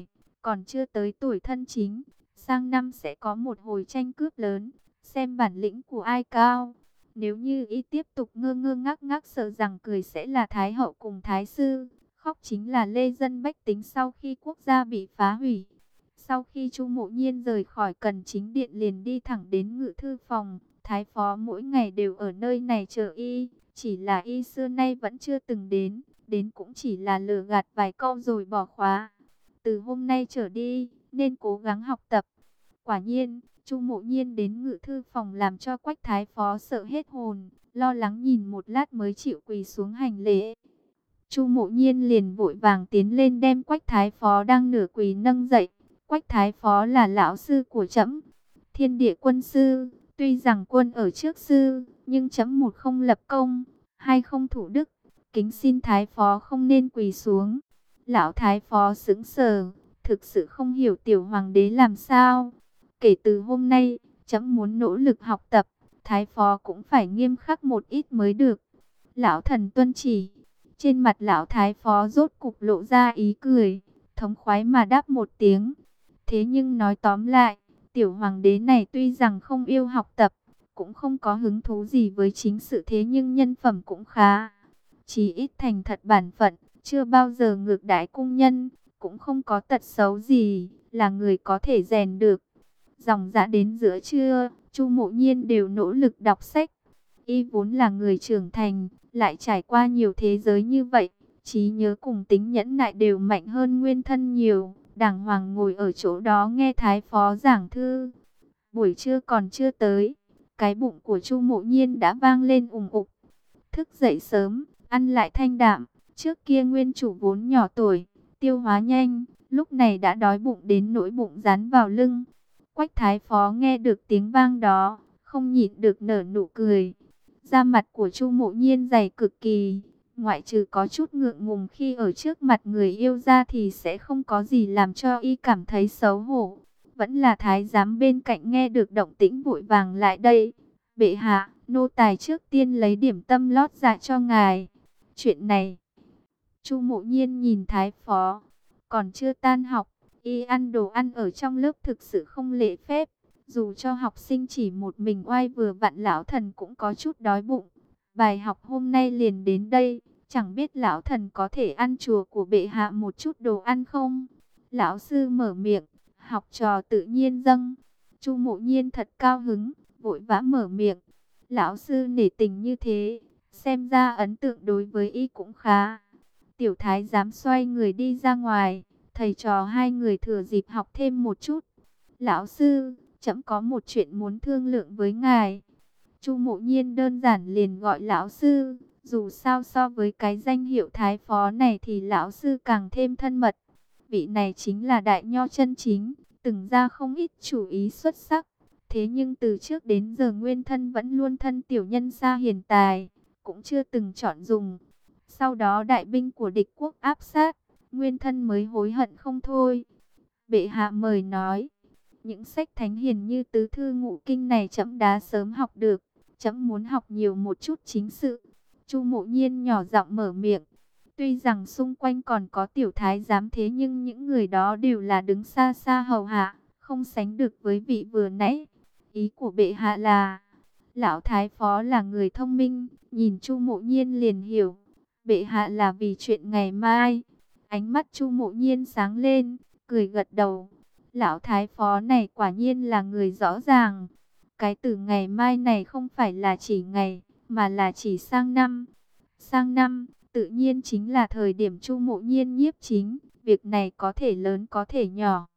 còn chưa tới tuổi thân chính, sang năm sẽ có một hồi tranh cướp lớn, xem bản lĩnh của ai cao. Nếu như y tiếp tục ngơ ngơ ngác ngác, sợ rằng cười sẽ là Thái hậu cùng Thái sư, khóc chính là lê dân bách tính sau khi quốc gia bị phá hủy. Sau khi Chu Mộ Nhiên rời khỏi Cần Chính Điện liền đi thẳng đến Ngự Thư Phòng. Thái phó mỗi ngày đều ở nơi này chờ y, chỉ là y xưa nay vẫn chưa từng đến, đến cũng chỉ là lừa gạt vài câu rồi bỏ khóa. Từ hôm nay trở đi, nên cố gắng học tập. Quả nhiên, Chu Mộ Nhiên đến Ngự Thư Phòng làm cho Quách Thái phó sợ hết hồn, lo lắng nhìn một lát mới chịu quỳ xuống hành lễ. Chu Mộ Nhiên liền vội vàng tiến lên đem Quách Thái phó đang nửa quỳ nâng dậy. Quách Thái phó là lão sư của trẫm, Thiên Địa quân sư, tuy rằng quân ở trước sư, nhưng trẫm một không lập công, hai không thủ đức, kính xin Thái phó không nên quỳ xuống. Lão Thái phó sững sờ, thực sự không hiểu tiểu hoàng đế làm sao. Kể từ hôm nay, trẫm muốn nỗ lực học tập, Thái phó cũng phải nghiêm khắc một ít mới được. Lão thần tuân chỉ. Trên mặt lão Thái phó rốt cục lộ ra ý cười, thống khoái mà đáp một tiếng. Thế nhưng nói tóm lại, tiểu hoàng đế này tuy rằng không yêu học tập, cũng không có hứng thú gì với chính sự, thế nhưng nhân phẩm cũng khá. Chỉ ít thành thật bản phận, chưa bao giờ ngược đãi cung nhân, cũng không có tật xấu gì, là người có thể rèn được. Dòng dã đến giữa trưa, Chu Mộ Nhiên đều nỗ lực đọc sách. Y vốn là người trưởng thành, lại trải qua nhiều thế giới như vậy, trí nhớ cùng tính nhẫn nại đều mạnh hơn nguyên thân nhiều. Đàng hoàng ngồi ở chỗ đó nghe Thái phó giảng thư. Buổi trưa còn chưa tới, cái bụng của Chu Mộ Nhiên đã vang lên ùng ục. Thức dậy sớm, ăn lại thanh đạm. Trước kia nguyên chủ vốn nhỏ tuổi, tiêu hóa nhanh, lúc này đã đói bụng đến nỗi bụng dán vào lưng. Quách Thái phó nghe được tiếng vang đó, không nhịn được nở nụ cười. Da mặt của Chu Mộ Nhiên dày cực kỳ, ngoại trừ có chút ngượng ngùng khi ở trước mặt người yêu ra thì sẽ không có gì làm cho y cảm thấy xấu hổ. Vẫn là thái giám bên cạnh nghe được động tĩnh vội vàng lại đây. Bệ hạ, nô tài trước tiên lấy điểm tâm lót dạ cho ngài. Chuyện này, Chu Mộ Nhiên nhìn Thái phó, còn chưa tan học, y ăn đồ ăn ở trong lớp thực sự không lễ phép. Dù cho học sinh chỉ một mình oai vừa vặn, lão thần cũng có chút đói bụng. Bài học hôm nay liền đến đây, chẳng biết lão thần có thể ăn chùa của bệ hạ một chút đồ ăn không? Lão sư mở miệng, học trò tự nhiên dâng. Chu Mộ Nhiên thật cao hứng, vội vã mở miệng. Lão sư nể tình như thế, xem ra ấn tượng đối với y cũng khá. Tiểu thái giám xoay người đi ra ngoài, thầy trò hai người thừa dịp học thêm một chút. Lão sư, trẫm có một chuyện muốn thương lượng với ngài. Chu Mộ Nhiên đơn giản liền gọi lão sư, dù sao so với cái danh hiệu thái phó này thì lão sư càng thêm thân mật. Vị này chính là đại nho chân chính, từng ra không ít chủ ý xuất sắc. Thế nhưng từ trước đến giờ nguyên thân vẫn luôn thân tiểu nhân xa hiền tài, cũng chưa từng chọn dùng. Sau đó đại binh của địch quốc áp sát, nguyên thân mới hối hận không thôi. Bệ hạ mời nói. Những sách thánh hiền như tứ thư ngũ kinh này trẫm đã sớm học được, trẫm muốn học nhiều một chút chính sự. Chu Mộ Nhiên nhỏ giọng mở miệng. Tuy rằng xung quanh còn có tiểu thái giám, thế nhưng những người đó đều là đứng xa xa hầu hạ, không sánh được với vị vừa nãy. Ý của bệ hạ là, lão thái phó là người thông minh, nhìn Chu Mộ Nhiên liền hiểu. Bệ hạ là vì chuyện ngày mai. Ánh mắt Chu Mộ Nhiên sáng lên, cười gật đầu. Lão thái phó này quả nhiên là người rõ ràng. Cái từ ngày mai này không phải là chỉ ngày, mà là chỉ sang năm. Sang năm, tự nhiên chính là thời điểm Chu Mộ Nhiên nhiếp chính. Việc này có thể lớn có thể nhỏ.